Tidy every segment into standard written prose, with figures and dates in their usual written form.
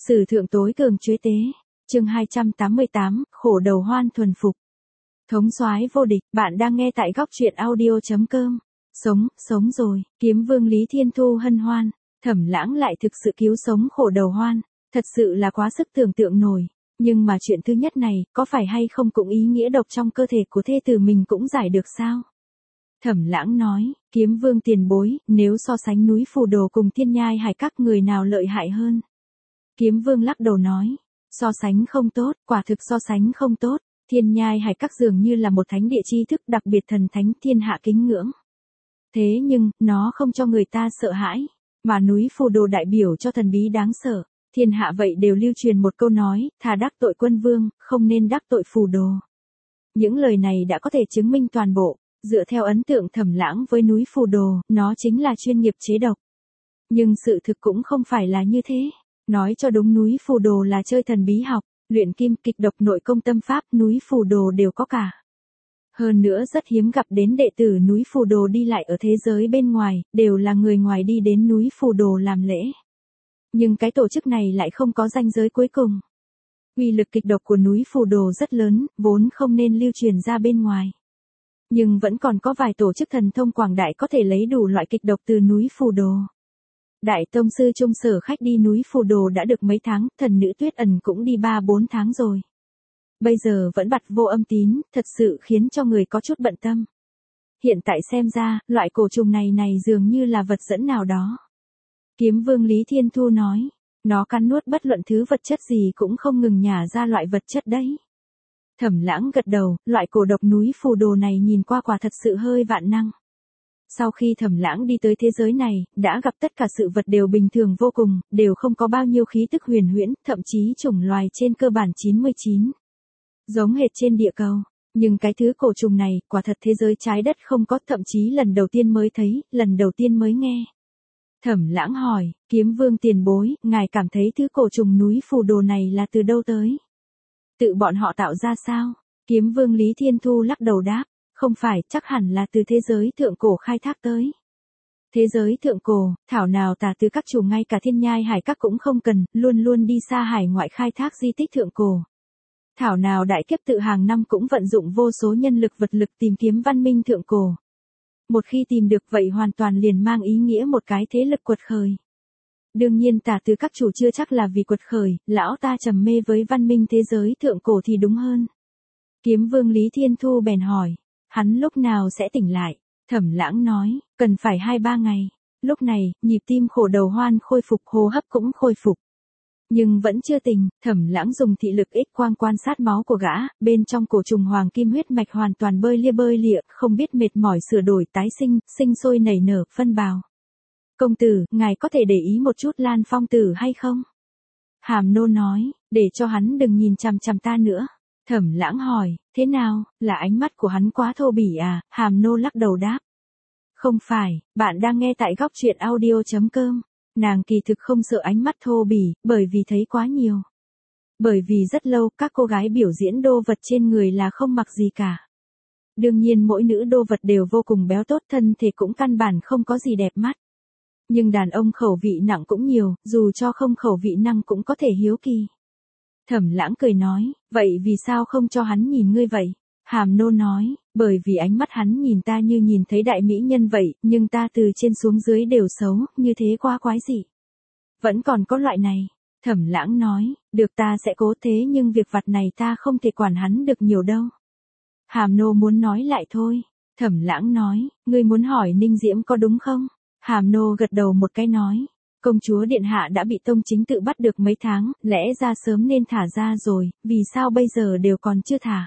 Sử thượng tối cường chuế tế. Chương 288, khổ đầu hoan thuần phục. Thống soái vô địch, bạn đang nghe tại góc truyện audio.com. Sống rồi, kiếm vương Lý Thiên Thu hân hoan, Thẩm Lãng lại thực sự cứu sống khổ đầu hoan, thật sự là quá sức tưởng tượng nổi. Nhưng mà chuyện thứ nhất này, có phải hay không cũng ý nghĩa độc trong cơ thể của thê tử mình cũng giải được sao? Thẩm Lãng nói, kiếm vương tiền bối, nếu so sánh núi Phù Đồ cùng Thiên Nhai Hải các người nào lợi hại hơn? Kiếm vương lắc đầu nói, so sánh không tốt, quả thực so sánh không tốt. Thiên Nhai Hải các dường như là một thánh địa tri thức đặc biệt thần thánh thiên hạ kính ngưỡng. Thế nhưng, nó không cho người ta sợ hãi, mà núi Phù Đồ đại biểu cho thần bí đáng sợ. Thiên hạ vậy đều lưu truyền một câu nói, thà đắc tội quân vương, không nên đắc tội Phù Đồ. Những lời này đã có thể chứng minh toàn bộ, dựa theo ấn tượng Thẩm Lãng với núi Phù Đồ, nó chính là chuyên nghiệp chế độc. Nhưng sự thực cũng không phải là như thế. Nói cho đúng, núi Phù Đồ là chơi thần bí học, luyện kim, kịch độc, nội công, tâm pháp, núi Phù Đồ đều có cả. Hơn nữa rất hiếm gặp đến đệ tử núi Phù Đồ đi lại ở thế giới bên ngoài, đều là người ngoài đi đến núi Phù Đồ làm lễ. Nhưng cái tổ chức này lại không có ranh giới cuối cùng. Uy lực kịch độc của núi Phù Đồ rất lớn, vốn không nên lưu truyền ra bên ngoài. Nhưng vẫn còn có vài tổ chức thần thông quảng đại có thể lấy đủ loại kịch độc từ núi Phù Đồ. Đại tông sư Trung Sở Khách đi núi Phù Đồ đã được mấy tháng, thần nữ Tuyết Ẩn cũng đi 3-4 tháng rồi. Bây giờ vẫn bặt vô âm tín, thật sự khiến cho người có chút bận tâm. Hiện tại xem ra, loại cổ trùng này dường như là vật dẫn nào đó. Kiếm vương Lý Thiên Thu nói, nó cắn nuốt bất luận thứ vật chất gì cũng không ngừng nhả ra loại vật chất đấy. Thẩm Lãng gật đầu, loại cổ độc núi Phù Đồ này nhìn qua quả thật sự hơi vạn năng. Sau khi Thẩm Lãng đi tới thế giới này, đã gặp tất cả sự vật đều bình thường vô cùng, đều không có bao nhiêu khí tức huyền huyễn, thậm chí chủng loài trên cơ bản 99. Giống hệt trên địa cầu. Nhưng cái thứ cổ trùng này, quả thật thế giới trái đất không có, thậm chí lần đầu tiên mới thấy, lần đầu tiên mới nghe. Thẩm Lãng hỏi, kiếm vương tiền bối, ngài cảm thấy thứ cổ trùng núi Phù Đồ này là từ đâu tới? Tự bọn họ tạo ra sao? Kiếm vương Lý Thiên Thu lắc đầu đáp, không phải, chắc hẳn là từ thế giới thượng cổ khai thác tới. Thế giới thượng cổ, thảo nào tà từ các chủ ngay cả Thiên Nhai Hải các cũng không cần, luôn luôn đi xa hải ngoại khai thác di tích thượng cổ. Thảo nào đại kiếp tự hàng năm cũng vận dụng vô số nhân lực vật lực tìm kiếm văn minh thượng cổ. Một khi tìm được vậy hoàn toàn liền mang ý nghĩa một cái thế lực quật khởi. Đương nhiên tà từ các chủ chưa chắc là vì quật khởi, lão ta trầm mê với văn minh thế giới thượng cổ thì đúng hơn. Kiếm vương Lý Thiên Thu bèn hỏi, hắn lúc nào sẽ tỉnh lại? Thẩm Lãng nói, cần phải 2-3 ngày. Lúc này, nhịp tim khổ đầu hoan khôi phục, hô hấp cũng khôi phục. Nhưng vẫn chưa tỉnh, Thẩm Lãng dùng thị lực X quang quan sát máu của gã, bên trong cổ trùng hoàng kim huyết mạch hoàn toàn bơi lịa, không biết mệt mỏi sửa đổi tái sinh, sinh sôi nảy nở, phân bào. Công tử, ngài có thể để ý một chút Lan Phong tử hay không? Hàm Nô nói, để cho hắn đừng nhìn chằm chằm ta nữa. Thẩm Lãng hỏi, thế nào, là ánh mắt của hắn quá thô bỉ à? Hàm Nô lắc đầu đáp. Không phải, bạn đang nghe tại góc truyện audio.com. Nàng kỳ thực không sợ ánh mắt thô bỉ, bởi vì thấy quá nhiều. Bởi vì rất lâu, các cô gái biểu diễn đô vật trên người là không mặc gì cả. Đương nhiên mỗi nữ đô vật đều vô cùng béo tốt, thân thể cũng căn bản không có gì đẹp mắt. Nhưng đàn ông khẩu vị nặng cũng nhiều, dù cho không khẩu vị nặng cũng có thể hiếu kỳ. Thẩm Lãng cười nói, vậy vì sao không cho hắn nhìn ngươi vậy? Hàm Nô nói, bởi vì ánh mắt hắn nhìn ta như nhìn thấy đại mỹ nhân vậy, nhưng ta từ trên xuống dưới đều xấu, như thế quá quái dị. Vẫn còn có loại này. Thẩm Lãng nói, được ta sẽ cố, thế nhưng việc vặt này ta không thể quản hắn được nhiều đâu. Hàm Nô muốn nói lại thôi. Thẩm Lãng nói, ngươi muốn hỏi Ninh Diễm có đúng không? Hàm Nô gật đầu một cái nói. Công chúa điện hạ đã bị tông chính tự bắt được mấy tháng, lẽ ra sớm nên thả ra rồi, vì sao bây giờ đều còn chưa thả?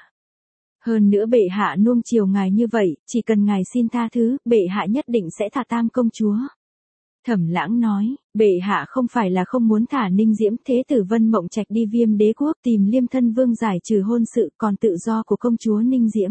Hơn nữa bệ hạ nuông chiều ngài như vậy, chỉ cần ngài xin tha thứ, bệ hạ nhất định sẽ thả Tam công chúa. Thẩm Lãng nói, bệ hạ không phải là không muốn thả Ninh Diễm, thế tử Vân Mộng Trạch đi Viêm Đế quốc tìm Liêm Thân Vương giải trừ hôn sự, còn tự do của công chúa Ninh Diễm.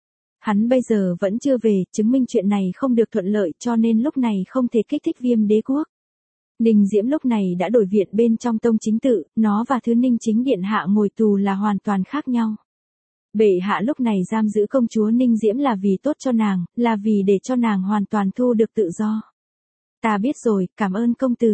Hắn bây giờ vẫn chưa về, chứng minh chuyện này không được thuận lợi, cho nên lúc này không thể kích thích Viêm Đế quốc. Ninh Diễm lúc này đã đổi viện bên trong tông chính tự, nó và thứ Ninh chính điện hạ ngồi tù là hoàn toàn khác nhau. Bệ hạ lúc này giam giữ công chúa Ninh Diễm là vì tốt cho nàng, là vì để cho nàng hoàn toàn thu được tự do. Ta biết rồi, cảm ơn công tử.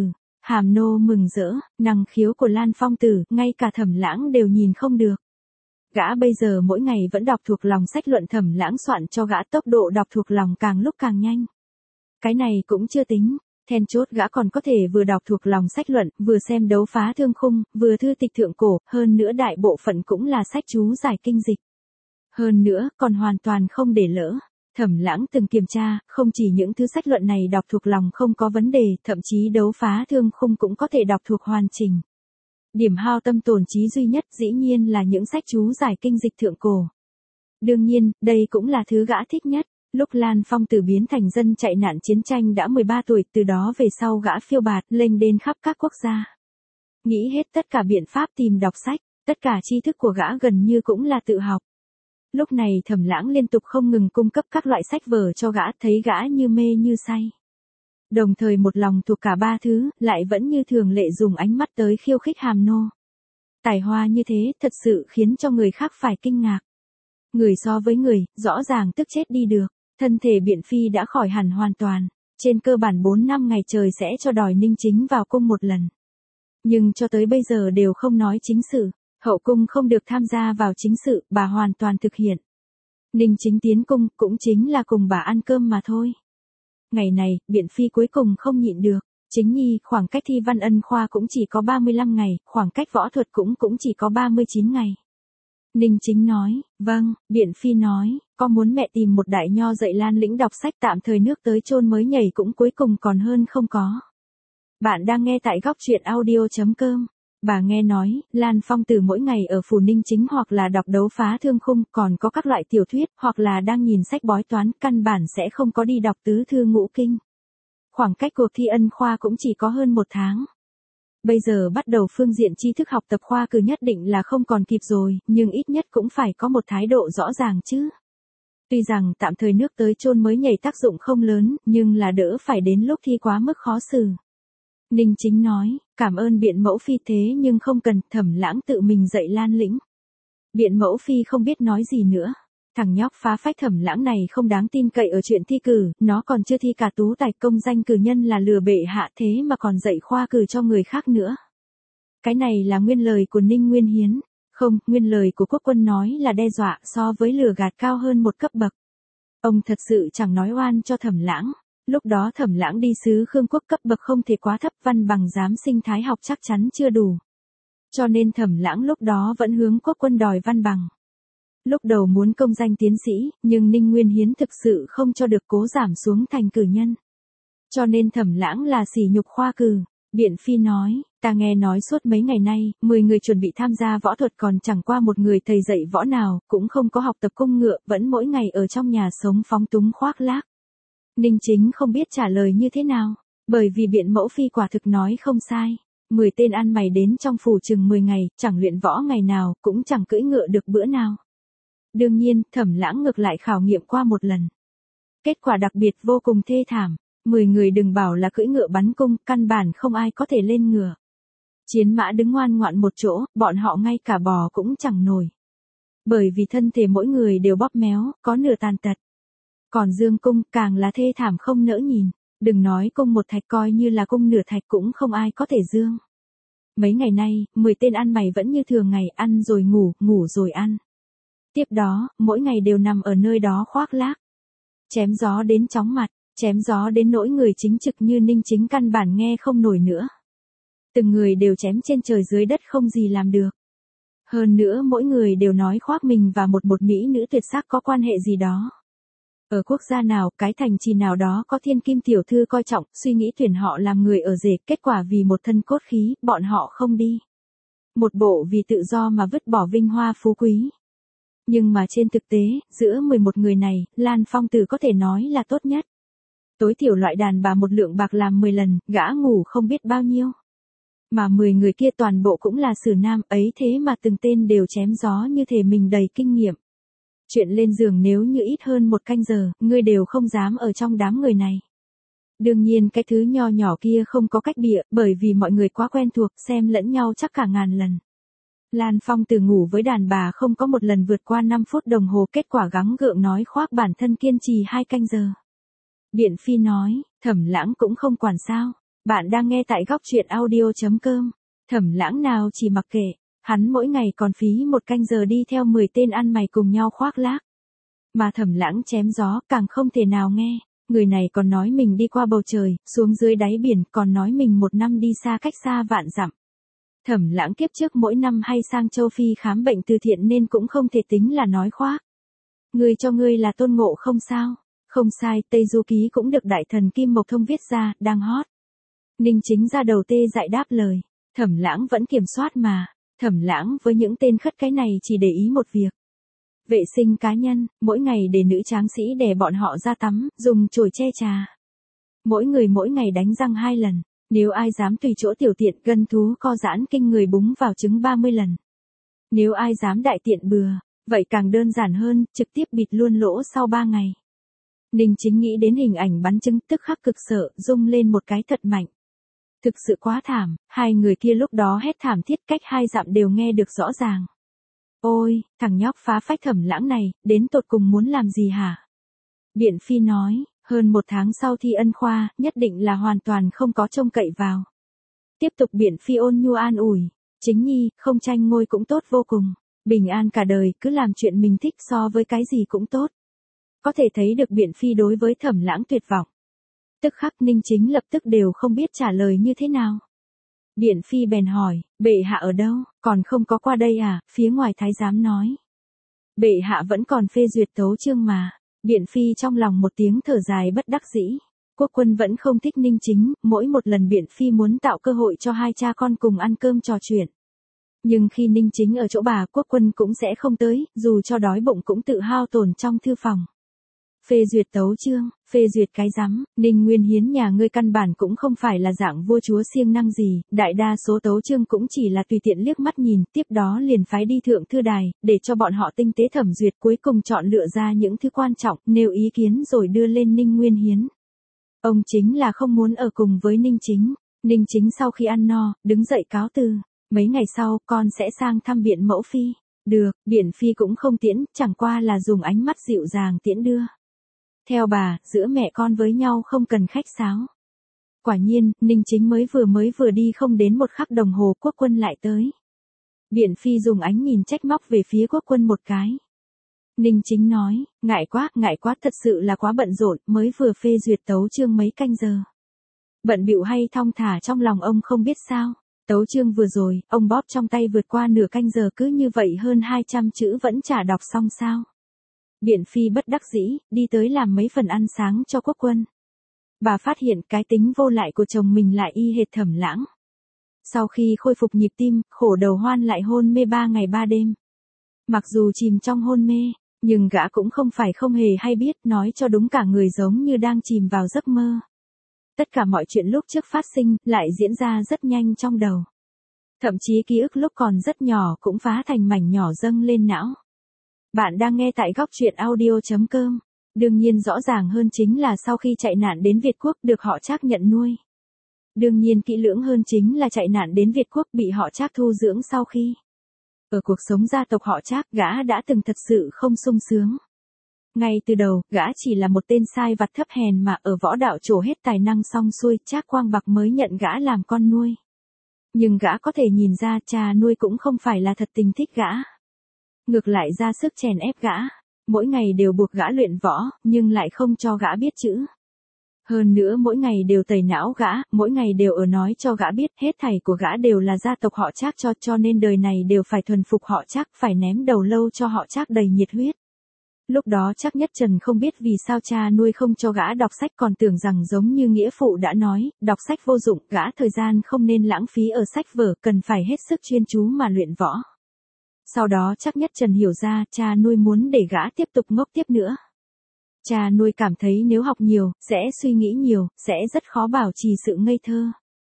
Hàm nô mừng rỡ, năng khiếu của Lan Phong Tử, ngay cả Thẩm Lãng đều nhìn không được. Gã bây giờ mỗi ngày vẫn đọc thuộc lòng sách luận Thẩm Lãng soạn cho gã, tốc độ đọc thuộc lòng càng lúc càng nhanh. Cái này cũng chưa tính, then chốt gã còn có thể vừa đọc thuộc lòng sách luận, vừa xem đấu phá thương khung, vừa thư tịch thượng cổ, hơn nữa đại bộ phận cũng là sách chú giải kinh dịch. Hơn nữa, còn hoàn toàn không để lỡ. Thẩm Lãng từng kiểm tra, không chỉ những thứ sách luận này đọc thuộc lòng không có vấn đề, thậm chí đấu phá thương khung cũng có thể đọc thuộc hoàn chỉnh. Điểm hao tâm tổn trí duy nhất dĩ nhiên là những sách chú giải kinh dịch thượng cổ. Đương nhiên, đây cũng là thứ gã thích nhất. Lúc Lan Phong Tử biến thành dân chạy nạn chiến tranh đã 13 tuổi, từ đó về sau gã phiêu bạt, lênh đênh khắp các quốc gia. Nghĩ hết tất cả biện pháp tìm đọc sách, tất cả tri thức của gã gần như cũng là tự học. Lúc này Thẩm Lãng liên tục không ngừng cung cấp các loại sách vở cho gã, thấy gã như mê như say. Đồng thời một lòng thuộc cả ba thứ, lại vẫn như thường lệ dùng ánh mắt tới khiêu khích Hàm nô. Tài hoa như thế thật sự khiến cho người khác phải kinh ngạc. Người so với người, rõ ràng tức chết đi được. Thân thể Biện Phi đã khỏi hẳn hoàn toàn. Trên cơ bản 4 năm ngày trời sẽ cho đòi Ninh Chính vào cung một lần. Nhưng cho tới bây giờ đều không nói chính sự. Hậu cung không được tham gia vào chính sự, bà hoàn toàn thực hiện. Ninh Chính tiến cung cũng chính là cùng bà ăn cơm mà thôi. Ngày này, Biện Phi cuối cùng không nhịn được. Chính nhi, khoảng cách thi văn ân khoa cũng chỉ có 35 ngày, khoảng cách võ thuật cũng chỉ có 39 ngày. Ninh Chính nói, vâng, Biện Phi nói, có muốn mẹ tìm một đại nho dạy Lan Lĩnh đọc sách tạm thời nước tới chôn mới nhảy cũng cuối cùng còn hơn không có. Bạn đang nghe tại góc truyện audio.com. Bà nghe nói, Lan Phong Tử mỗi ngày ở phủ Ninh Chính hoặc là đọc đấu phá thương khung, còn có các loại tiểu thuyết, hoặc là đang nhìn sách bói toán, căn bản sẽ không có đi đọc tứ thư ngũ kinh. Khoảng cách cuộc thi ân khoa cũng chỉ có hơn 1 tháng. Bây giờ bắt đầu phương diện tri thức học tập khoa cử nhất định là không còn kịp rồi, nhưng ít nhất cũng phải có một thái độ rõ ràng chứ. Tuy rằng tạm thời nước tới chôn mới nhảy tác dụng không lớn, nhưng là đỡ phải đến lúc thi quá mức khó xử. Ninh Chính nói, cảm ơn Biện Mẫu Phi thế nhưng không cần, Thẩm Lãng tự mình dạy Lan Lĩnh. Biện Mẫu Phi không biết nói gì nữa. Thằng nhóc phá phách Thẩm Lãng này không đáng tin cậy ở chuyện thi cử, nó còn chưa thi cả tú tài, công danh cử nhân là lừa bệ hạ, thế mà còn dạy khoa cử cho người khác nữa. Cái này là nguyên lời của Ninh Nguyên Hiến. Không, nguyên lời của Quốc Quân nói là đe dọa, so với lừa gạt cao hơn một cấp bậc. Ông thật sự chẳng nói oan cho Thẩm Lãng. Lúc đó Thẩm Lãng đi sứ Khương Quốc, cấp bậc không thể quá thấp, văn bằng giám sinh thái học chắc chắn chưa đủ. Cho nên Thẩm Lãng lúc đó vẫn hướng Quốc Quân đòi văn bằng. Lúc đầu muốn công danh tiến sĩ, nhưng Ninh Nguyên Hiến thực sự không cho được, cố giảm xuống thành cử nhân. Cho nên Thẩm Lãng là sỉ nhục khoa cử. Biện Phi nói, ta nghe nói suốt mấy ngày nay, 10 người chuẩn bị tham gia võ thuật còn chẳng qua một người thầy dạy võ nào, cũng không có học tập cung ngựa, vẫn mỗi ngày ở trong nhà sống phóng túng khoác lác. Ninh Chính không biết trả lời như thế nào, bởi vì Biện Mẫu Phi quả thực nói không sai. 10 tên ăn mày đến trong phủ chừng 10 ngày, chẳng luyện võ ngày nào, cũng chẳng cưỡi ngựa được bữa nào. Đương nhiên, Thẩm Lãng ngược lại khảo nghiệm qua một lần. Kết quả đặc biệt vô cùng thê thảm. 10 người đừng bảo là cưỡi ngựa bắn cung, căn bản không ai có thể lên ngựa. Chiến mã đứng ngoan ngoãn một chỗ, bọn họ ngay cả bò cũng chẳng nổi. Bởi vì thân thể mỗi người đều bóp méo, có nửa tàn tật. Còn dương cung càng là thê thảm không nỡ nhìn. Đừng nói cung một thạch, coi như là cung nửa thạch cũng không ai có thể dương. Mấy ngày nay, 10 tên ăn mày vẫn như thường ngày, ăn rồi ngủ, ngủ rồi ăn. Tiếp đó, mỗi ngày đều nằm ở nơi đó khoác lác. Chém gió đến chóng mặt, chém gió đến nỗi người chính trực như Ninh Chính căn bản nghe không nổi nữa. Từng người đều chém trên trời dưới đất không gì làm được. Hơn nữa mỗi người đều nói khoác mình và một mỹ nữ tuyệt sắc có quan hệ gì đó. Ở quốc gia nào, cái thành trì nào đó có thiên kim tiểu thư coi trọng, suy nghĩ tuyển họ làm người ở rể, kết quả vì một thân cốt khí, bọn họ không đi. Một bộ vì tự do mà vứt bỏ vinh hoa phú quý. Nhưng mà trên thực tế, giữa 11 người này, Lan Phong Tử có thể nói là tốt nhất. Tối thiểu loại đàn bà một lượng bạc làm 10 lần, gã ngủ không biết bao nhiêu. Mà 10 người kia toàn bộ cũng là sử nam, ấy thế mà từng tên đều chém gió như thể mình đầy kinh nghiệm. Chuyện lên giường nếu như ít hơn 1 canh giờ, ngươi đều không dám ở trong đám người này. Đương nhiên cái thứ nho nhỏ kia không có cách bịa, bởi vì mọi người quá quen thuộc, xem lẫn nhau chắc cả ngàn lần. Lan Phong Tử ngủ với đàn bà không có một lần vượt qua 5 phút đồng hồ, kết quả gắng gượng nói khoác bản thân kiên trì 2 canh giờ. Biện Phi nói, Thẩm Lãng cũng không quản sao. Bạn đang nghe tại góc truyện audio.com. Thẩm Lãng nào chỉ mặc kệ, hắn mỗi ngày còn phí một canh giờ đi theo 10 tên ăn mày cùng nhau khoác lác. Mà Thẩm Lãng chém gió càng không thể nào nghe, người này còn nói mình đi qua bầu trời, xuống dưới đáy biển, còn nói mình một năm đi xa cách xa vạn dặm. Thẩm Lãng kiếp trước mỗi năm hay sang châu Phi khám bệnh từ thiện nên cũng không thể tính là nói khoác. Người cho ngươi là Tôn Ngộ không sao? Không sai, Tây Du Ký cũng được đại thần Kim Mộc Thông viết ra, đang hot. Ninh Chính ra đầu tê dại đáp lời, Thẩm Lãng vẫn kiểm soát mà. Thẩm Lãng với những tên khất cái này chỉ để ý một việc. Vệ sinh cá nhân, mỗi ngày để nữ tráng sĩ đè bọn họ ra tắm, dùng chổi che trà. Mỗi người mỗi ngày đánh răng 2 lần, nếu ai dám tùy chỗ tiểu tiện, gân thú co giãn kinh người búng vào trứng 30 lần. Nếu ai dám đại tiện bừa, vậy càng đơn giản hơn, trực tiếp bịt luôn lỗ sau 3 ngày. Ninh Chính nghĩ đến hình ảnh bắn trứng tức khắc cực sợ, rung lên một cái thật mạnh. Thực sự quá thảm, hai người kia lúc đó hét thảm thiết cách 2 dặm đều nghe được rõ ràng. Ôi, thằng nhóc phá phách Thẩm Lãng này, đến tột cùng muốn làm gì hả? Biện Phi nói, hơn 1 tháng sau thi ân khoa, nhất định là hoàn toàn không có trông cậy vào. Tiếp tục Biện Phi ôn nhu an ủi, Chính nhi, không tranh ngôi cũng tốt vô cùng. Bình an cả đời, cứ làm chuyện mình thích, so với cái gì cũng tốt. Có thể thấy được Biện Phi đối với Thẩm Lãng tuyệt vọng. Tức khắc Ninh Chính lập tức đều không biết trả lời như thế nào. Biện Phi bèn hỏi, bệ hạ ở đâu, còn không có qua đây à? Phía ngoài thái giám nói. Bệ hạ vẫn còn phê duyệt tấu chương mà. Biện Phi trong lòng một tiếng thở dài bất đắc dĩ. Quốc quân vẫn không thích Ninh Chính, mỗi một lần Biện Phi muốn tạo cơ hội cho hai cha con cùng ăn cơm trò chuyện. Nhưng khi Ninh Chính ở chỗ bà, Quốc quân cũng sẽ không tới, dù cho đói bụng cũng tự hao tổn trong thư phòng. Phê duyệt tấu chương, phê duyệt cái rắm, Ninh Nguyên Hiến nhà ngươi căn bản cũng không phải là dạng vua chúa siêng năng gì, đại đa số tấu chương cũng chỉ là tùy tiện liếc mắt nhìn, tiếp đó liền phái đi thượng thư đài, để cho bọn họ tinh tế thẩm duyệt, cuối cùng chọn lựa ra những thứ quan trọng, nêu ý kiến rồi đưa lên Ninh Nguyên Hiến. Ông chính là không muốn ở cùng với Ninh Chính. Ninh Chính sau khi ăn no, đứng dậy cáo từ, mấy ngày sau, con sẽ sang thăm Biện mẫu phi. Được, Biện Phi cũng không tiễn, chẳng qua là dùng ánh mắt dịu dàng tiễn đưa. Theo bà, giữa mẹ con với nhau không cần khách sáo. Quả nhiên, Ninh Chính mới vừa đi không đến 1 khắc đồng hồ, Quốc quân lại tới. Biện Phi dùng ánh nhìn trách móc về phía Quốc quân một cái. Ninh Chính nói, ngại quá, thật sự là quá bận rộn, mới vừa phê duyệt tấu chương mấy canh giờ. Bận bịu hay thong thả trong lòng ông không biết sao. Tấu chương vừa rồi, ông bóp trong tay vượt qua nửa canh giờ, cứ như vậy hơn 200 chữ vẫn chả đọc xong sao. Biện Phi bất đắc dĩ, đi tới làm mấy phần ăn sáng cho Quốc quân. Bà phát hiện cái tính vô lại của chồng mình lại y hệt Thẩm Lãng. Sau khi khôi phục nhịp tim, khổ đầu Hoan lại hôn mê 3 ngày 3 đêm. Mặc dù chìm trong hôn mê, nhưng gã cũng không phải không hề hay biết, nói cho đúng cả người giống như đang chìm vào giấc mơ. Tất cả mọi chuyện lúc trước phát sinh, lại diễn ra rất nhanh trong đầu. Thậm chí ký ức lúc còn rất nhỏ cũng phá thành mảnh nhỏ dâng lên não. Bạn đang nghe tại góc truyện audio.com. Đương nhiên rõ ràng hơn chính là sau khi chạy nạn đến Việt Quốc được họ Trác nhận nuôi. Đương nhiên kỹ lưỡng hơn chính là chạy nạn đến Việt Quốc bị họ Trác thu dưỡng sau khi. Ở cuộc sống gia tộc họ Trác, gã đã từng thật sự không sung sướng. Ngay từ đầu, gã chỉ là một tên sai vặt thấp hèn mà ở võ đạo trổ hết tài năng xong xuôi, Trác Quang Bạc mới nhận gã làm con nuôi. Nhưng gã có thể nhìn ra cha nuôi cũng không phải là thật tình thích gã. Ngược lại ra sức chèn ép gã, mỗi ngày đều buộc gã luyện võ, nhưng lại không cho gã biết chữ. Hơn nữa mỗi ngày đều tẩy não gã, mỗi ngày đều ở nói cho gã biết hết thảy của gã đều là gia tộc họ Trác cho nên đời này đều phải thuần phục họ Trác, phải ném đầu lâu cho họ Trác đầy nhiệt huyết. Lúc đó Trác Nhất Trần không biết vì sao cha nuôi không cho gã đọc sách, còn tưởng rằng giống như nghĩa phụ đã nói, đọc sách vô dụng, gã thời gian không nên lãng phí ở sách vở, cần phải hết sức chuyên chú mà luyện võ. Sau đó Trác Nhất Trần hiểu ra, cha nuôi muốn để gã tiếp tục ngốc tiếp nữa. Cha nuôi cảm thấy nếu học nhiều, sẽ suy nghĩ nhiều, sẽ rất khó bảo trì sự ngây thơ.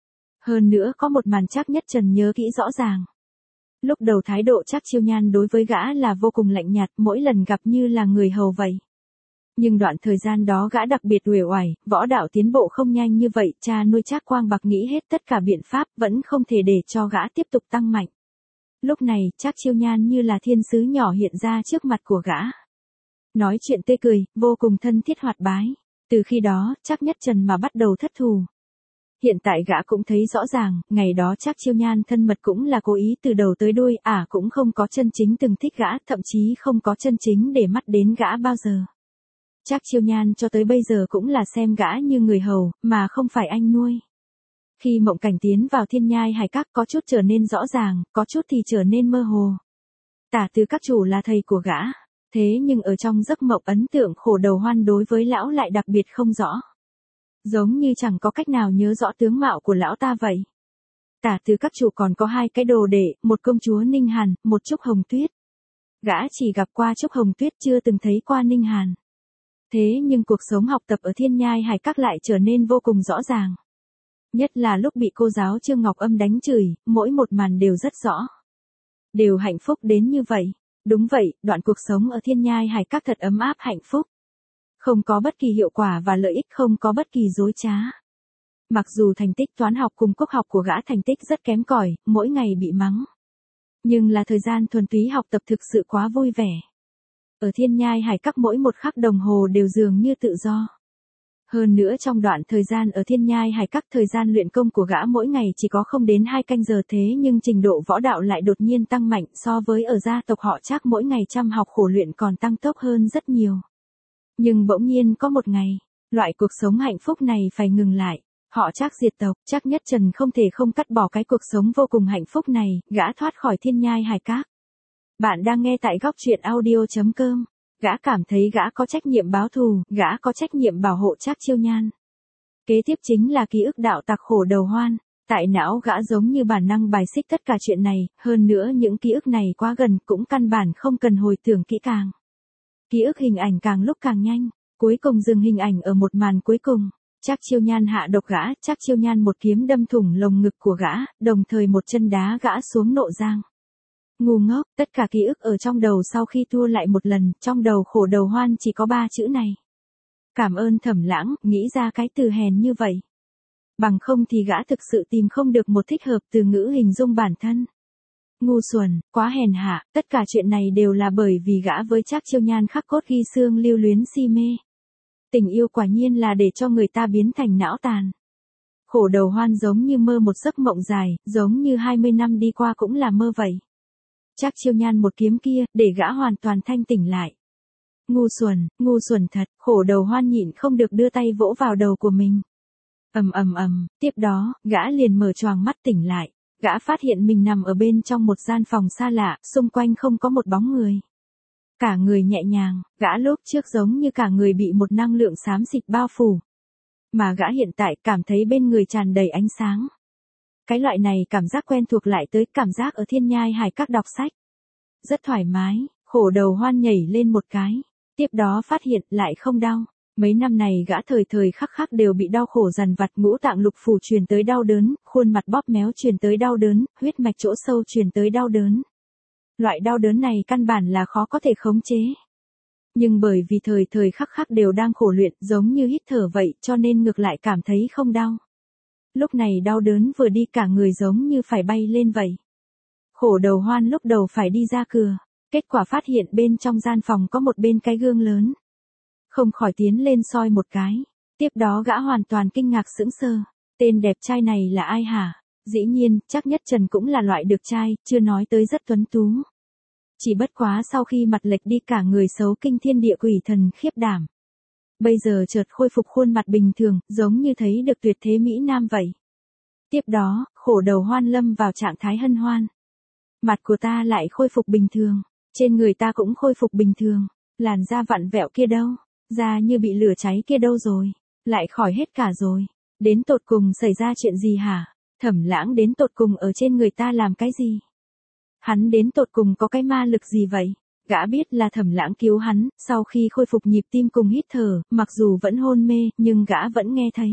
Hơn nữa có một màn Trác Nhất Trần nhớ kỹ rõ ràng. Lúc đầu thái độ Trác Chiêu Nhan đối với gã là vô cùng lạnh nhạt, mỗi lần gặp như là người hầu vậy. Nhưng đoạn thời gian đó gã đặc biệt uể oải, võ đạo tiến bộ không nhanh như vậy, cha nuôi Trác Quang Bạc nghĩ hết tất cả biện pháp, vẫn không thể để cho gã tiếp tục tăng mạnh. Lúc này, Trác Chiêu Nhan như là thiên sứ nhỏ hiện ra trước mặt của gã. Nói chuyện tươi cười, vô cùng thân thiết hoạt bái. Từ khi đó, Trác Nhất Trần mà bắt đầu thất thù. Hiện tại gã cũng thấy rõ ràng, ngày đó Trác Chiêu Nhan thân mật cũng là cố ý từ đầu tới đuôi, cũng không có chân chính từng thích gã, thậm chí không có chân chính để mắt đến gã bao giờ. Trác Chiêu Nhan cho tới bây giờ cũng là xem gã như người hầu, mà không phải anh nuôi. Khi Mộng Cảnh tiến vào Thiên Nhai Hải Các có chút trở nên rõ ràng, có chút thì trở nên mơ hồ. Tả Từ Các chủ là thầy của gã, thế nhưng ở trong giấc mộng ấn tượng Khổ Đầu Hoan đối với lão lại đặc biệt không rõ. Giống như chẳng có cách nào nhớ rõ tướng mạo của lão ta vậy. Tả Từ Các chủ còn có 2 cái đồ đệ, một công chúa Ninh Hàn, một Trúc Hồng Tuyết. Gã chỉ gặp qua Trúc Hồng Tuyết chưa từng thấy qua Ninh Hàn. Thế nhưng cuộc sống học tập ở Thiên Nhai Hải Các lại trở nên vô cùng rõ ràng. Nhất là lúc bị cô giáo Trương Ngọc Âm đánh chửi, mỗi một màn đều rất rõ. Đều hạnh phúc đến như vậy. Đúng vậy, đoạn cuộc sống ở Thiên Nhai Hải Các thật ấm áp hạnh phúc. Không có bất kỳ hiệu quả và lợi ích, không có bất kỳ dối trá. Mặc dù thành tích toán học cùng quốc học của gã thành tích rất kém cỏi, mỗi ngày bị mắng. Nhưng là thời gian thuần túy học tập thực sự quá vui vẻ. Ở Thiên Nhai Hải Các mỗi một khắc đồng hồ đều dường như tự do. Hơn nữa trong đoạn thời gian ở Thiên Nhai Hải Các, thời gian luyện công của gã mỗi ngày chỉ có không đến 2 canh giờ, thế nhưng trình độ võ đạo lại đột nhiên tăng mạnh, so với ở gia tộc họ Trác mỗi ngày chăm học khổ luyện còn tăng tốc hơn rất nhiều. Nhưng bỗng nhiên có một ngày, loại cuộc sống hạnh phúc này phải ngừng lại. Họ Trác diệt tộc, Trác Nhất Trần không thể không cắt bỏ cái cuộc sống vô cùng hạnh phúc này, gã thoát khỏi Thiên Nhai Hải Các. Bạn đang nghe tại góc truyện audio.com. Gã cảm thấy gã có trách nhiệm báo thù, gã có trách nhiệm bảo hộ Trác Chiêu Nhan. Kế tiếp chính là ký ức đạo tặc Khổ Đầu Hoan. Tại não gã giống như bản năng bài xích tất cả chuyện này, hơn nữa những ký ức này quá gần cũng căn bản không cần hồi tưởng kỹ càng. Ký ức hình ảnh càng lúc càng nhanh, cuối cùng dừng hình ảnh ở một màn cuối cùng. Trác Chiêu Nhan hạ độc gã, Trác Chiêu Nhan một kiếm đâm thủng lồng ngực của gã, đồng thời một chân đá gã xuống nộ giang. Ngu ngốc, tất cả ký ức ở trong đầu sau khi tua lại một lần, trong đầu Khổ Đầu Hoan chỉ có 3 chữ này. Cảm ơn Thẩm Lãng, nghĩ ra cái từ hèn như vậy. Bằng không thì gã thực sự tìm không được một thích hợp từ ngữ hình dung bản thân. Ngu xuẩn, quá hèn hạ, tất cả chuyện này đều là bởi vì gã với Trác Chiêu Nhan khắc cốt ghi xương lưu luyến si mê. Tình yêu quả nhiên là để cho người ta biến thành não tàn. Khổ Đầu Hoan giống như mơ một giấc mộng dài, giống như 20 năm đi qua cũng là mơ vậy. Trác Chiêu Nhan một kiếm kia, để gã hoàn toàn thanh tỉnh lại. Ngu xuẩn thật, Khổ Đầu Hoan nhịn không được đưa tay vỗ vào đầu của mình. Tiếp đó, gã liền mở choàng mắt tỉnh lại. Gã phát hiện mình nằm ở bên trong một gian phòng xa lạ, xung quanh không có một bóng người. Cả người nhẹ nhàng, gã lúc trước giống như cả người bị một năng lượng xám xịt bao phủ. Mà gã hiện tại cảm thấy bên người tràn đầy ánh sáng. Cái loại này cảm giác quen thuộc lại tới cảm giác ở Thiên Nhai Hải Các đọc sách. Rất thoải mái, Khổ Đầu Hoan nhảy lên một cái. Tiếp đó phát hiện lại không đau. Mấy năm này gã thời thời khắc khắc đều bị đau khổ dằn vặt, ngũ tạng lục phủ truyền tới đau đớn, khuôn mặt bóp méo truyền tới đau đớn, huyết mạch chỗ sâu truyền tới đau đớn. Loại đau đớn này căn bản là khó có thể khống chế. Nhưng bởi vì thời thời khắc khắc đều đang khổ luyện, giống như hít thở vậy, cho nên ngược lại cảm thấy không đau. Lúc này đau đớn vừa đi cả người giống như phải bay lên vậy. Khổ Đầu Hoan lúc đầu phải đi ra cửa, kết quả phát hiện bên trong gian phòng có một bên cái gương lớn. Không khỏi tiến lên soi một cái. Tiếp đó gã hoàn toàn kinh ngạc sững sờ. Tên đẹp trai này là ai hả? Dĩ nhiên, Trác Nhất Trần cũng là loại được trai, chưa nói tới rất tuấn tú. Chỉ bất quá sau khi mặt lệch đi cả người xấu kinh thiên địa quỷ thần khiếp đảm. Bây giờ chợt khôi phục khuôn mặt bình thường, giống như thấy được tuyệt thế mỹ nam vậy. Tiếp đó, Khổ Đầu Hoan lâm vào trạng thái hân hoan. Mặt của ta lại khôi phục bình thường, trên người ta cũng khôi phục bình thường, làn da vặn vẹo kia đâu, da như bị lửa cháy kia đâu rồi, lại khỏi hết cả rồi. Đến tột cùng xảy ra chuyện gì hả? Thẩm Lãng đến tột cùng ở trên người ta làm cái gì? Hắn đến tột cùng có cái ma lực gì vậy? Gã biết là Thẩm Lãng cứu hắn, sau khi khôi phục nhịp tim cùng hít thở, mặc dù vẫn hôn mê, nhưng gã vẫn nghe thấy.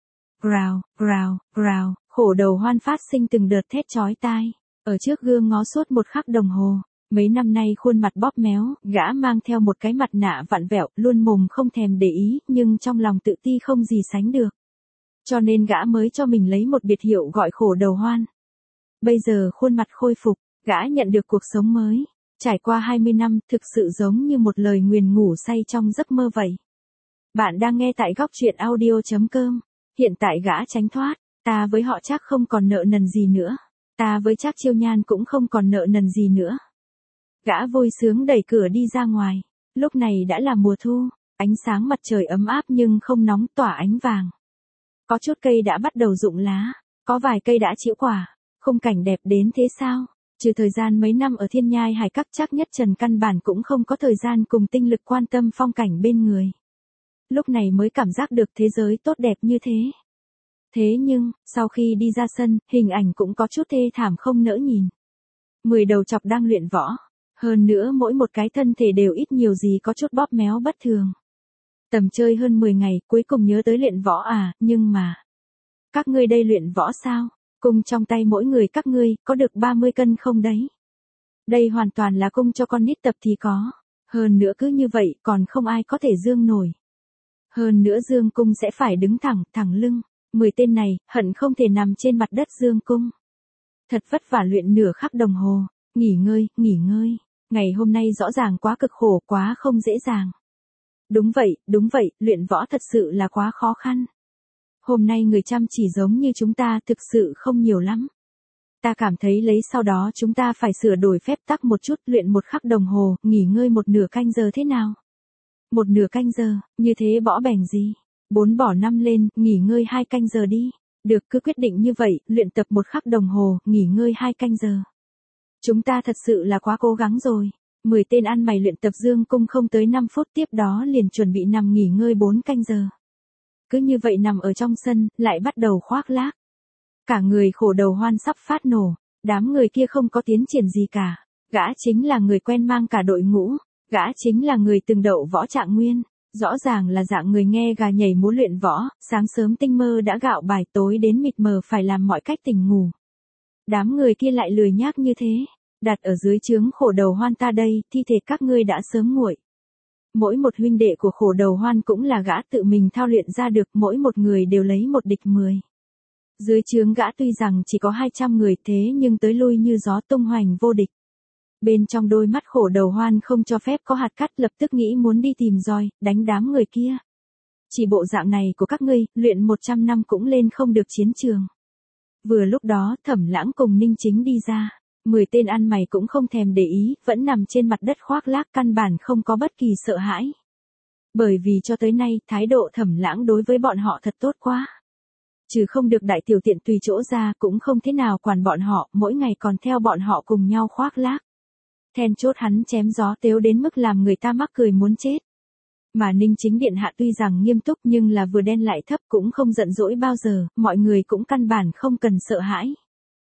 Rào, rào, rào, Khổ Đầu Hoan phát sinh từng đợt thét chói tai, ở trước gương ngó suốt một khắc đồng hồ. Mấy năm nay khuôn mặt bóp méo, gã mang theo một cái mặt nạ vặn vẹo, luôn mồm không thèm để ý, nhưng trong lòng tự ti không gì sánh được. Cho nên gã mới cho mình lấy một biệt hiệu gọi Khổ Đầu Hoan. Bây giờ khuôn mặt khôi phục, gã nhận được cuộc sống mới. Trải qua 20 năm, thực sự giống như một lời nguyền ngủ say trong giấc mơ vậy. Bạn đang nghe tại góc truyện audio.com. Hiện tại gã tránh thoát, Ta với họ Trác không còn nợ nần gì nữa. Ta với Trác Chiêu Nhan cũng không còn nợ nần gì nữa. Gã vui sướng đẩy cửa đi ra ngoài. Lúc này đã là mùa thu, ánh sáng mặt trời ấm áp nhưng không nóng tỏa ánh vàng. Có chút cây đã bắt đầu rụng lá, có vài cây đã trĩu quả. Khung cảnh đẹp đến thế sao? Trừ thời gian mấy năm ở Thiên Nhai Hải Các, Trác Nhất Trần căn bản cũng không có thời gian cùng tinh lực quan tâm phong cảnh bên người. Lúc này mới cảm giác được thế giới tốt đẹp như thế. Thế nhưng, sau khi đi ra sân, hình ảnh cũng có chút thê thảm không nỡ nhìn. 10 đầu chọc đang luyện võ. Hơn nữa mỗi một cái thân thể đều ít nhiều gì có chút bóp méo bất thường. Tầm chơi hơn 10 ngày, cuối cùng nhớ tới luyện võ à, nhưng mà... Các ngươi đây luyện võ sao? Cung trong tay mỗi người các ngươi, có được 30 cân không đấy? Đây hoàn toàn là cung cho con nít tập thì có. Hơn nữa cứ như vậy, còn không ai có thể dương nổi. Hơn nữa dương cung sẽ phải đứng thẳng, thẳng lưng. 10 tên này, hận không thể nằm trên mặt đất dương cung. Thật vất vả luyện nửa khắc đồng hồ. Nghỉ ngơi, nghỉ ngơi. Ngày hôm nay rõ ràng quá cực khổ, quá không dễ dàng. Đúng vậy, luyện võ thật sự là quá khó khăn. Hôm nay người chăm chỉ giống như chúng ta thực sự không nhiều lắm. Ta cảm thấy lấy sau đó chúng ta phải sửa đổi phép tắc một chút, luyện 1 khắc đồng hồ, nghỉ ngơi 1 nửa canh giờ thế nào? 1 nửa canh giờ, như thế bỏ bẻng gì? 4 bỏ 5 lên, nghỉ ngơi 2 canh giờ đi. Được, cứ quyết định như vậy, luyện tập 1 khắc đồng hồ, nghỉ ngơi 2 canh giờ. Chúng ta thật sự là quá cố gắng rồi. 10 tên ăn mày luyện tập dương cung không tới 5 phút, tiếp đó liền chuẩn bị nằm nghỉ ngơi 4 canh giờ. Cứ như vậy nằm ở trong sân, lại bắt đầu khoác lác. Cả người khổ đầu Hoan sắp phát nổ, đám người kia không có tiến triển gì cả. Gã chính là người quen mang cả đội ngũ, gã chính là người từng đậu võ trạng nguyên, rõ ràng là dạng người nghe gà nhảy múa luyện võ, sáng sớm tinh mơ đã gạo bài, tối đến mịt mờ phải làm mọi cách tỉnh ngủ. Đám người kia lại lười nhác như thế, đặt ở dưới trướng khổ đầu Hoan ta đây, thi thể các ngươi đã sớm nguội. Mỗi một huynh đệ của khổ đầu Hoan cũng là gã tự mình thao luyện ra được, mỗi một người đều lấy 1 địch 10. Dưới trướng gã tuy rằng chỉ có 200 người thế nhưng tới lui như gió tung hoành vô địch. Bên trong đôi mắt khổ đầu Hoan không cho phép có hạt cát, lập tức nghĩ muốn đi tìm roi, đánh đám người kia. Chỉ bộ dạng này của các ngươi, luyện 100 năm cũng lên không được chiến trường. Vừa lúc đó, Thẩm Lãng cùng Ninh Chính đi ra. 10 tên ăn mày cũng không thèm để ý, vẫn nằm trên mặt đất khoác lác, căn bản không có bất kỳ sợ hãi. Bởi vì cho tới nay, thái độ Thẩm Lãng đối với bọn họ thật tốt quá. Trừ không được đại tiểu tiện tùy chỗ ra, cũng không thế nào quản bọn họ, mỗi ngày còn theo bọn họ cùng nhau khoác lác. Then chốt hắn chém gió tếu đến mức làm người ta mắc cười muốn chết. Mà Ninh Chính điện hạ tuy rằng nghiêm túc nhưng là vừa đen lại thấp, cũng không giận dỗi bao giờ, mọi người cũng căn bản không cần sợ hãi.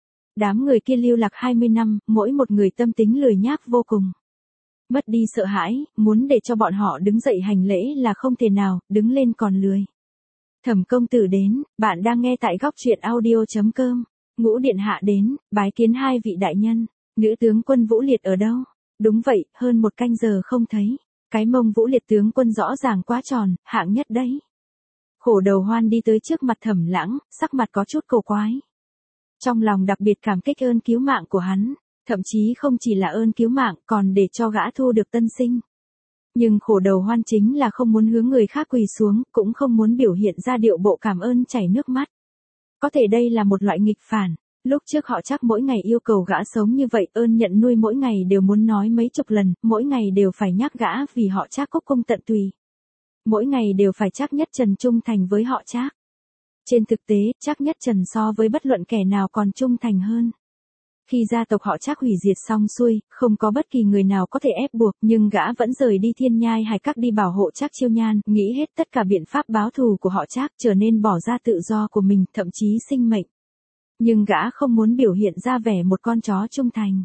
Đám người kia lưu lạc 20 năm, mỗi một người tâm tính lười nhác vô cùng. Mất đi sợ hãi, muốn để cho bọn họ đứng dậy hành lễ là không thể nào, đứng lên còn lười. Thẩm công tử đến, bạn đang nghe tại góc truyện audio.com. Ngũ điện hạ đến, bái kiến 2 vị đại nhân. Nữ tướng quân Vũ Liệt ở đâu? Đúng vậy, hơn 1 canh giờ không thấy. Cái mông Vũ Liệt tướng quân rõ ràng quá tròn, hạng nhất đấy. Khổ đầu Hoan đi tới trước mặt Thẩm Lãng, sắc mặt có chút cổ quái. Trong lòng đặc biệt cảm kích ơn cứu mạng của hắn, thậm chí không chỉ là ơn cứu mạng, còn để cho gã thu được tân sinh. Nhưng khổ đầu Hoan chính là không muốn hướng người khác quỳ xuống, cũng không muốn biểu hiện ra điệu bộ cảm ơn chảy nước mắt. Có thể đây là một loại nghịch phản. Lúc trước họ Trác mỗi ngày yêu cầu gã sống như vậy, ơn nhận nuôi mỗi ngày đều muốn nói mấy chục lần, mỗi ngày đều phải nhắc gã vì họ Trác cúc cung tận tùy. Mỗi ngày đều phải Trác Nhất Trần trung thành với họ Trác. Trên thực tế, Trác Nhất Trần so với bất luận kẻ nào còn trung thành hơn. Khi gia tộc họ Trác hủy diệt xong xuôi, không có bất kỳ người nào có thể ép buộc, nhưng gã vẫn rời đi Thiên Nhai Hải Các đi bảo hộ Trác Chiêu Nhan, nghĩ hết tất cả biện pháp báo thù của họ Trác, trở nên bỏ ra tự do của mình, thậm chí sinh mệnh. Nhưng gã không muốn biểu hiện ra vẻ một con chó trung thành.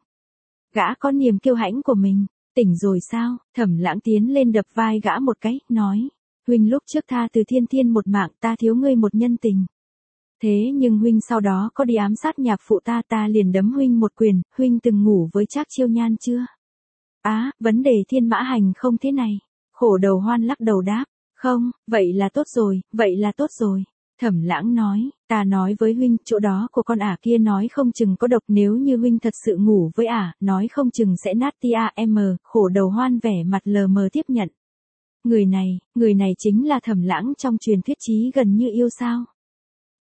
Gã có niềm kiêu hãnh của mình. Tỉnh rồi sao? Thẩm Lãng tiến lên đập vai gã một cái, nói. Huynh lúc trước tha từ Thiên Thiên một mạng, ta thiếu ngươi một nhân tình. Thế nhưng huynh sau đó có đi ám sát nhạc phụ ta, ta liền đấm huynh một quyền. Huynh từng ngủ với Trác Chiêu Nhan chưa? Vấn đề Thiên Mã Hành không thế này. Khổ đầu Hoan lắc đầu đáp. Không, vậy là tốt rồi, vậy là tốt rồi. Thẩm Lãng nói, ta nói với huynh, chỗ đó của con ả kia nói không chừng có độc, nếu như huynh thật sự ngủ với ả, nói không chừng sẽ nát tim. Khổ đầu Hoan vẻ mặt lờ mờ tiếp nhận. Người này chính là Thẩm Lãng trong truyền thuyết chí gần như yêu sao?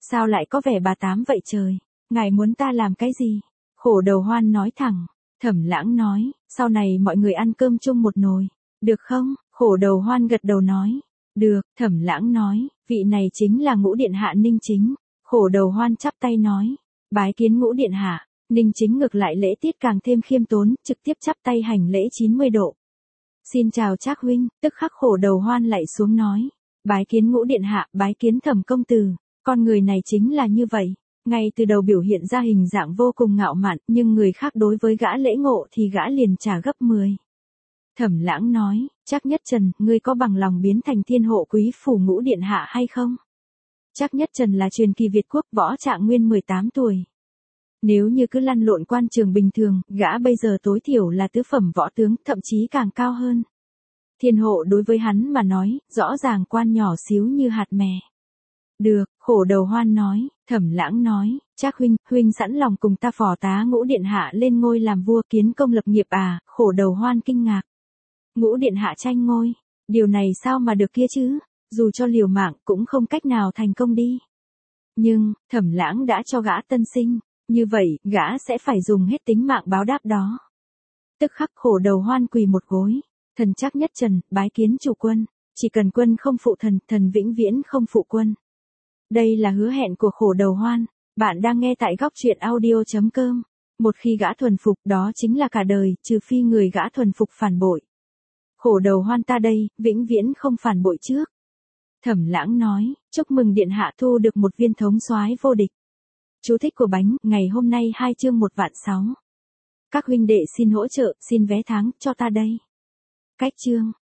Sao lại có vẻ bà tám vậy trời? Ngài muốn ta làm cái gì? Khổ đầu Hoan nói thẳng. Thẩm Lãng nói, sau này mọi người ăn cơm chung một nồi. Được không? Khổ đầu Hoan gật đầu nói. Được, Thẩm Lãng nói, vị này chính là Ngũ Điện Hạ Ninh Chính. Khổ đầu Hoan chắp tay nói, bái kiến Ngũ Điện Hạ. Ninh Chính ngược lại lễ tiết càng thêm khiêm tốn, trực tiếp chắp tay hành lễ 90 độ. Xin chào Trác huynh, tức khắc khổ đầu Hoan lại xuống nói. Bái kiến Ngũ Điện Hạ, bái kiến Thẩm công tử. Con người này chính là như vậy. Ngay từ đầu biểu hiện ra hình dạng vô cùng ngạo mạn, nhưng người khác đối với gã lễ ngộ thì gã liền trả gấp 10. Thẩm Lãng nói, Trác Nhất Trần, ngươi có bằng lòng biến thành thiên hộ quý phủ Ngũ Điện Hạ hay không? Trác Nhất Trần là truyền kỳ Việt quốc, võ trạng nguyên 18 tuổi. Nếu như cứ lăn lộn quan trường bình thường, gã bây giờ tối thiểu là tứ phẩm võ tướng, thậm chí càng cao hơn. Thiên hộ đối với hắn mà nói, rõ ràng quan nhỏ xíu như hạt mè. Được, khổ đầu Hoan nói, Thẩm Lãng nói, Trác huynh sẵn lòng cùng ta phò tá Ngũ Điện Hạ lên ngôi làm vua kiến công lập nghiệp à? Khổ đầu Hoan kinh ngạc. Ngũ Điện Hạ tranh ngôi, điều này sao mà được kia chứ? Dù cho liều mạng cũng không cách nào thành công đi. Nhưng, Thẩm Lãng đã cho gã tân sinh, như vậy, gã sẽ phải dùng hết tính mạng báo đáp đó. Tức khắc khổ đầu Hoan quỳ một gối. Thần Trác Nhất Trần, bái kiến chủ quân. Chỉ cần quân không phụ thần, thần vĩnh viễn không phụ quân. Đây là hứa hẹn của khổ đầu Hoan. Bạn đang nghe tại góc truyện audio.com. Một khi gã thuần phục, đó chính là cả đời, trừ phi người gã thuần phục phản bội. Khổ đầu Hoan ta đây, vĩnh viễn không phản bội trước. Thẩm Lãng nói, chúc mừng Điện Hạ thu được một viên thống soái vô địch. Chú thích của bánh, ngày hôm nay 2 chương 1.600.000. Các huynh đệ xin hỗ trợ, xin vé tháng, cho ta đây. Cách chương.